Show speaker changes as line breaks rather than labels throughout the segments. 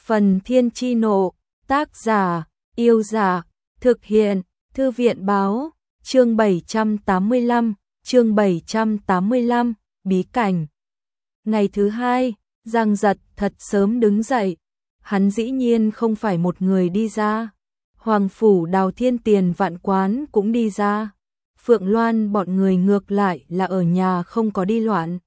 Phần Thiên Chi Nộ, tác giả, Yêu Giả, thực hiện, Thư viện Báo, chương 785, bí cảnh. Ngày thứ hai, Giang Giật thật sớm đứng dậy, hắn dĩ nhiên không phải một người đi ra. Hoàng Phủ Đào Thiên Tiền Vạn Quán cũng đi ra. Phượng Loan bọn người ngược lại là ở nhà không có đi loạn.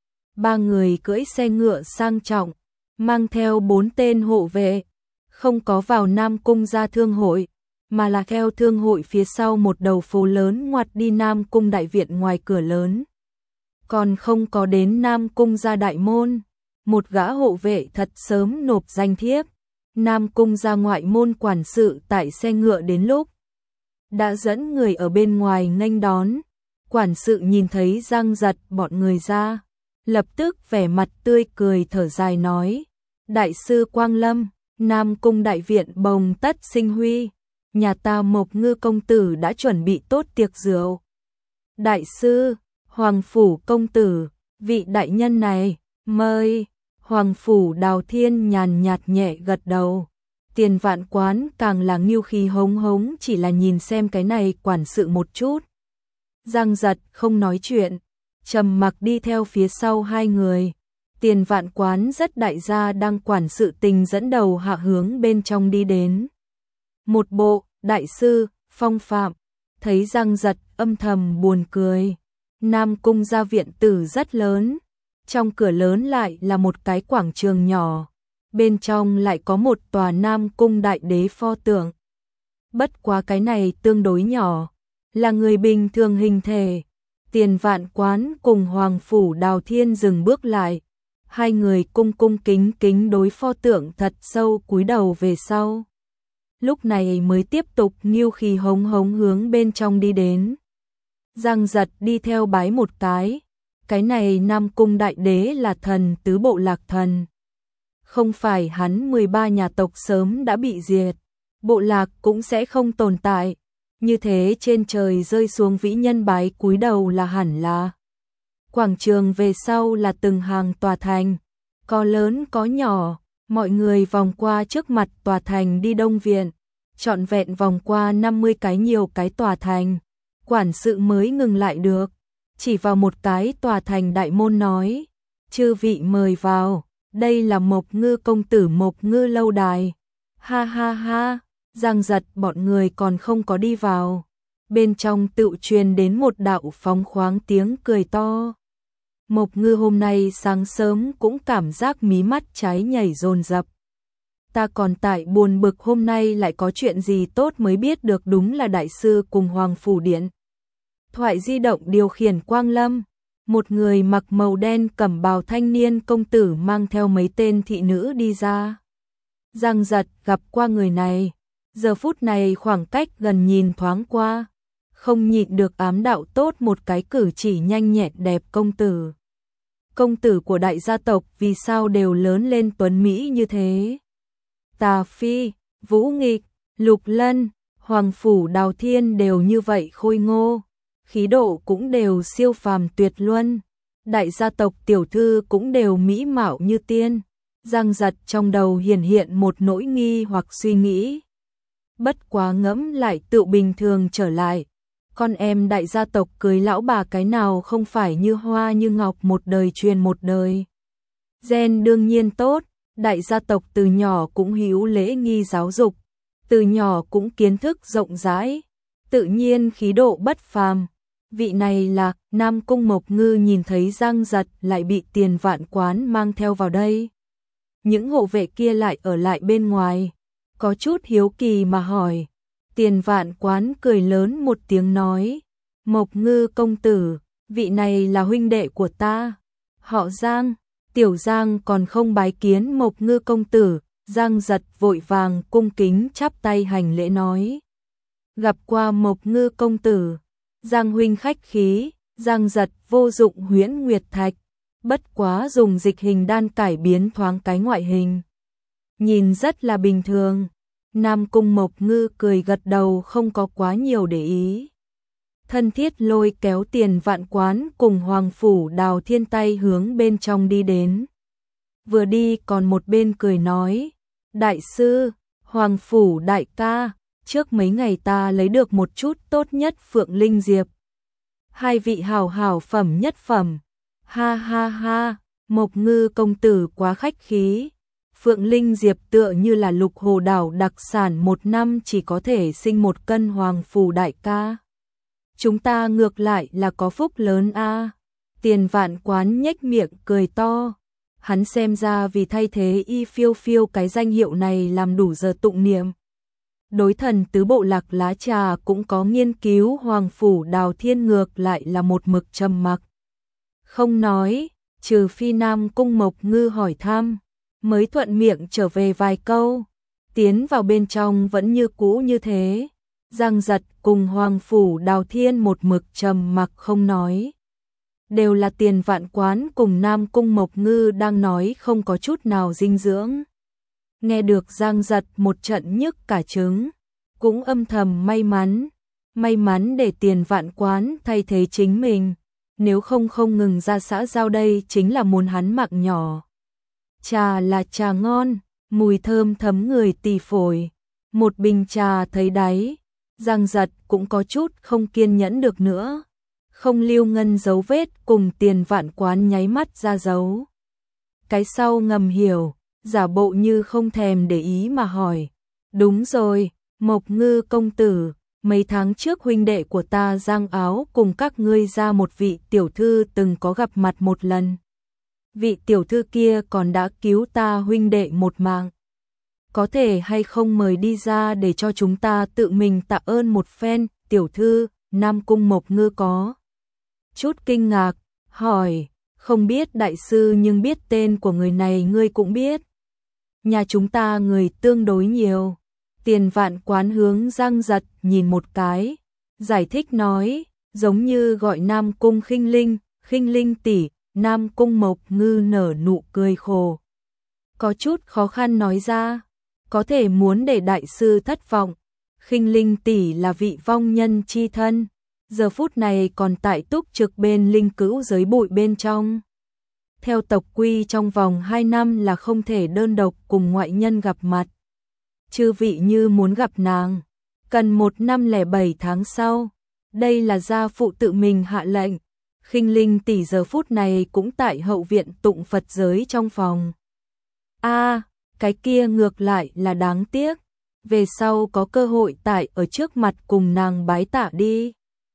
Ba người cưỡi xe ngựa sang trọng, mang theo 4 tên hộ vệ, không có vào Nam Cung gia thương hội, mà là theo thương hội phía sau một đầu phố lớn ngoặt đi Nam Cung đại viện ngoài cửa lớn. Còn không có đến Nam Cung gia đại môn, một gã hộ vệ thật sớm nộp danh thiếp. Nam Cung gia ngoại môn quản sự tại xe ngựa đến lúc đã dẫn người ở bên ngoài nghênh đón. Quản sự nhìn thấy Giang Giật bọn người ra, lập tức vẻ mặt tươi cười thở dài nói: Đại sư Quang Lâm, Nam Cung đại viện bồng tất sinh huy, nhà ta Mộc Ngư công tử đã chuẩn bị tốt tiệc rượu. Đại sư, Hoàng Phủ công tử, vị đại nhân này, mời. Hoàng Phủ Đào Thiên nhàn nhạt nhẹ gật đầu. Tiền Vạn Quán càng là nghiêu khí hống hống, chỉ là nhìn xem cái này quản sự một chút. Giang Giật không nói chuyện, trầm mặc đi theo phía sau hai người. Tiền Vạn Quán rất đại gia đang quản sự tình dẫn đầu hạ hướng bên trong đi đến. Một bộ, đại sư, phong phạm, thấy Giang Giật âm thầm buồn cười. Nam Cung gia viện tử rất lớn, trong cửa lớn lại là một cái quảng trường nhỏ, bên trong lại có một tòa Nam Cung đại đế pho tượng. Bất quá cái này tương đối nhỏ, là người bình thường hình thể. Tiền Vạn Quán cùng Hoàng Phủ Đào Thiên dừng bước lại, hai người cung cung kính kính đối pho tượng thật sâu cúi đầu về sau. Lúc này mới tiếp tục nghiêu khí hống hống hướng bên trong đi đến. Giang Giật đi theo bái một cái này Nam Cung đại đế là thần tứ bộ lạc thần. Không phải hắn 13 nhà tộc sớm đã bị diệt, bộ lạc cũng sẽ không tồn tại. Như thế trên trời rơi xuống vĩ nhân bái cúi đầu là hẳn là. Quảng trường về sau là từng hàng tòa thành, có lớn có nhỏ, mọi người vòng qua trước mặt tòa thành đi Đông Viện, trọn vẹn vòng qua 50 cái nhiều cái tòa thành. Quản sự mới ngừng lại được, chỉ vào một cái tòa thành đại môn nói: Chư vị mời vào, đây là Mộc Ngư công tử Mộc Ngư lâu đài. Ha ha ha, Giang Giật bọn người còn không có đi vào, bên trong tự truyền đến một đạo phóng khoáng tiếng cười to. Mộc Ngư hôm nay sáng sớm cũng cảm giác mí mắt trái nhảy dồn dập. Ta còn tại buồn bực hôm nay lại có chuyện gì tốt mới biết được, đúng là đại sư cùng Hoàng Phủ điện. Thoại di động điều khiển Quang Lâm, một người mặc màu đen cẩm bào thanh niên công tử mang theo mấy tên thị nữ đi ra. Giang Giật gặp qua người này, giờ phút này khoảng cách gần nhìn thoáng qua, không nhịn được ám đạo tốt một cái cử chỉ nhanh nhẹn đẹp công tử. Công tử của đại gia tộc vì sao đều lớn lên tuấn mỹ như thế? Tà Phi, Vũ Nghịch, Lục Lân, Hoàng Phủ Đào Thiên đều như vậy khôi ngô, khí độ cũng đều siêu phàm tuyệt luân. Đại gia tộc tiểu thư cũng đều mỹ mạo như tiên. Giang Giật trong đầu hiện một nỗi nghi hoặc suy nghĩ. Bất quá ngẫm lại tự bình thường trở lại. Con em đại gia tộc cưới lão bà cái nào không phải như hoa như ngọc một đời truyền một đời. Gen đương nhiên tốt, đại gia tộc từ nhỏ cũng hữu lễ nghi giáo dục, từ nhỏ cũng kiến thức rộng rãi, tự nhiên khí độ bất phàm. Vị này là Nam Cung Mộc Ngư. Nhìn thấy Giang Giật lại bị Tiền Vạn Quán mang theo vào đây, những hộ vệ kia lại ở lại bên ngoài, có chút hiếu kỳ mà hỏi. Tiền Vạn Quán cười lớn một tiếng nói: Mộc Ngư công tử, vị này là huynh đệ của ta, họ Giang, tiểu Giang còn không bái kiến Mộc Ngư công tử. Giang Giật vội vàng cung kính chắp tay hành lễ nói: Gặp qua Mộc Ngư công tử. Giang huynh khách khí. Giang Giật vô dụng huyễn nguyệt thạch, bất quá dùng dịch hình đan cải biến thoáng cái ngoại hình, nhìn rất là bình thường. Nam Cung Mộc Ngư cười gật đầu, không có quá nhiều để ý. Thân thiết lôi kéo Tiền Vạn Quán cùng Hoàng Phủ Đào Thiên tay hướng bên trong đi đến. Vừa đi còn một bên cười nói: Đại sư, Hoàng phủ đại ca, trước mấy ngày ta lấy được một chút tốt nhất Phượng Linh Diệp. Hai vị hảo hảo phẩm nhất phẩm. Ha ha ha, Mộc Ngư công tử quá khách khí. Phượng Linh Diệp tựa như là Lục Hồ đảo đặc sản, một năm chỉ có thể sinh một cân. Hoàng phủ đại ca, chúng ta ngược lại là có phúc lớn a. Tiền Vạn Quán nhếch miệng cười to. Hắn xem ra vì thay thế Y Phiêu Phiêu cái danh hiệu này làm đủ giờ tụng niệm. Đối thần tứ bộ Lạc Lá Trà cũng có nghiên cứu. Hoàng phủ Đào Thiên ngược lại là một mực trầm mặc, không nói, trừ phi Nam Cung Mộc Ngư hỏi thăm, mới thuận miệng trở về vài câu. Tiến vào bên trong vẫn như cũ như thế. Giang Giật cùng Hoàng phủ Đào Thiên một mực trầm mặc không nói. Đều là Tiền Vạn Quán cùng Nam Cung Mộc Ngư đang nói không có chút nào dinh dưỡng. Nghe được Giang Giật một trận nhức cả trứng, cũng âm thầm may mắn để Tiền Vạn Quán thay thế chính mình, nếu không không ngừng ra xã giao đây chính là muốn hắn mạng nhỏ. Trà là trà ngon, mùi thơm thấm người tỳ phổi, một bình trà thấy đáy, Giang Giật cũng có chút không kiên nhẫn được nữa. Không lưu ngân dấu vết cùng Tiền Vạn Quán nháy mắt ra dấu. Cái sau ngầm hiểu, giả bộ như không thèm để ý mà hỏi. Đúng rồi, Mộc Ngư công tử, mấy tháng trước huynh đệ của ta Giang Áo cùng các ngươi ra một vị tiểu thư từng có gặp mặt một lần. Vị tiểu thư kia còn đã cứu ta huynh đệ một mạng. Có thể hay không mời đi ra để cho chúng ta tự mình tạ ơn một phen. Tiểu thư, Nam Cung Mộc Ngư có chút kinh ngạc, hỏi, không biết đại sư nhưng biết tên của người này ngươi cũng biết. Nhà chúng ta người tương đối nhiều. Tiền Vạn Quán hướng Giang Giật nhìn một cái, giải thích nói, giống như gọi Nam Cung Khinh Linh tỷ. Nam Cung Mộc Ngư nở nụ cười khổ, có chút khó khăn nói ra, có thể muốn để đại sư thất vọng. Khinh Linh tỷ là vị vong nhân chi thân, giờ phút này còn tại túc trực bên linh cữu giới bụi bên trong. Theo tộc quy trong vòng 2 năm là không thể đơn độc cùng ngoại nhân gặp mặt. Chư vị như muốn gặp nàng, cần 1 năm 07 tháng sau. Đây là gia phụ tự mình hạ lệnh. Khinh Linh tỷ giờ phút này cũng tại hậu viện tụng Phật giới trong phòng. Cái kia ngược lại là đáng tiếc. Về sau có cơ hội tại ở trước mặt cùng nàng bái tạ đi.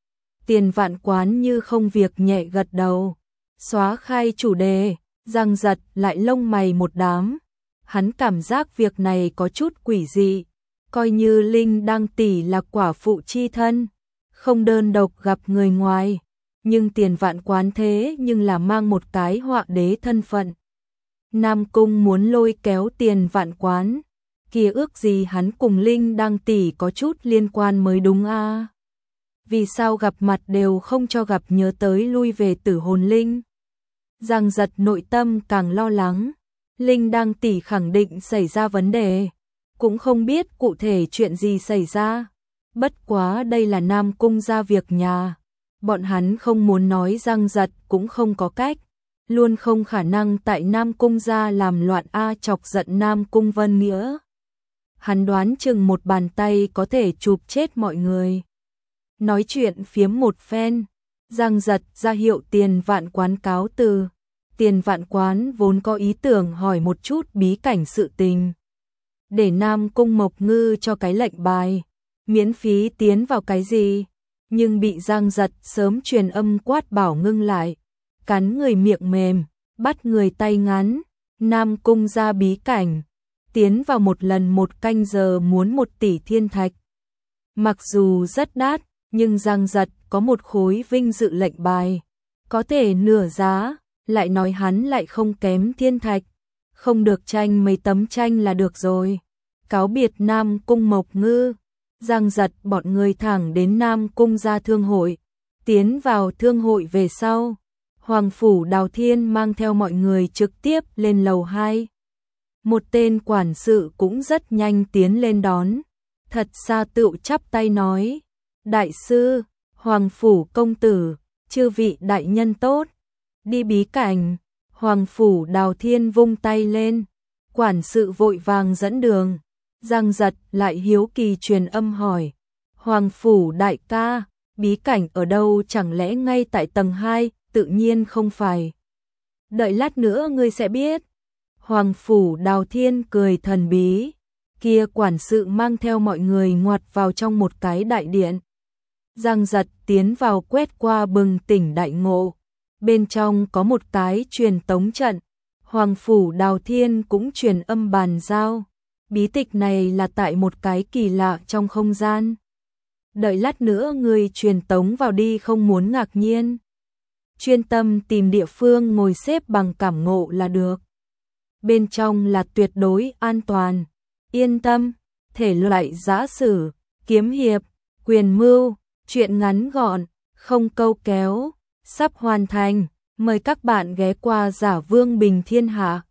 Tiền Vạn Quán như không việc nhẹ gật đầu. Xóa khai chủ đề, Giang Giật lại lông mày một đám. Hắn cảm giác việc này có chút quỷ dị. Coi như Linh Đăng tỷ là quả phụ chi thân, không đơn độc gặp người ngoài. Nhưng Tiền Vạn Quán thế nhưng là mang một cái họa đế thân phận. Nam Cung muốn lôi kéo Tiền Vạn Quán, kia ước gì hắn cùng Linh Đăng tỷ có chút liên quan mới đúng a. Vì sao gặp mặt đều không cho gặp, nhớ tới lui về Tử Hồn Linh. Giang Giật nội tâm càng lo lắng, Linh Đăng tỷ khẳng định xảy ra vấn đề, cũng không biết cụ thể chuyện gì xảy ra. Bất quá đây là Nam Cung gia việc nhà, bọn hắn không muốn nói Giang Giật cũng không có cách, luôn không khả năng tại Nam Cung gia làm loạn chọc giận Nam Cung Vân Nghĩa. Hắn đoán chừng một bàn tay có thể chụp chết mọi người. Nói chuyện phiếm một phen, Giang Giật ra hiệu Tiền Vạn Quán cáo từ. Tiền Vạn Quán vốn có ý tưởng hỏi một chút bí cảnh sự tình, để Nam Cung Mộc Ngư cho cái lệnh bài, miễn phí tiến vào cái gì, nhưng bị Giang Giật sớm truyền âm quát bảo ngưng lại, cắn người miệng mềm, bắt người tay ngắn. Nam Cung ra bí cảnh, tiến vào một lần 1 canh giờ muốn 1 tỷ thiên thạch. Mặc dù rất đắt, nhưng Giang Giật có một khối vinh dự lệnh bài, có thể nửa giá, lại nói hắn lại không kém thiên thạch, không được tranh mấy tấm tranh là được rồi. Cáo biệt Nam Cung Mộc Ngư, Giang Giật bọn người thẳng đến Nam Cung gia thương hội. Tiến vào thương hội về sau, Hoàng phủ Đào Thiên mang theo mọi người trực tiếp lên lầu 2. Một tên quản sự cũng rất nhanh tiến lên đón, thật xa tựu chắp tay nói, đại sư, Hoàng phủ công tử, chư vị đại nhân tốt, đi bí cảnh. Hoàng phủ Đào Thiên vung tay lên, Quản sự vội vàng dẫn đường. Giang Giật lại hiếu kỳ truyền âm hỏi. Hoàng phủ đại ca, bí cảnh ở đâu, chẳng lẽ ngay tại tầng 2, tự nhiên không phải. Đợi lát nữa ngươi sẽ biết. Hoàng phủ Đào Thiên cười thần bí. Kia quản sự mang theo mọi người ngoặt vào trong một cái đại điện. Giang Giật tiến vào quét qua bừng tỉnh đại ngộ. Bên trong có một cái truyền tống trận. Hoàng phủ Đào Thiên cũng truyền âm bàn giao. Bí tịch này là tại một cái kỳ lạ trong không gian. Đợi lát nữa người truyền tống vào đi, không muốn ngạc nhiên. Chuyên tâm tìm địa phương ngồi xếp bằng cảm ngộ là được. Bên trong là tuyệt đối an toàn. Yên tâm, thể loại giã sử, kiếm hiệp, quyền mưu, truyện ngắn gọn, không câu kéo, sắp hoàn thành. Mời các bạn ghé qua Giả Vương Bình Thiên Hạ.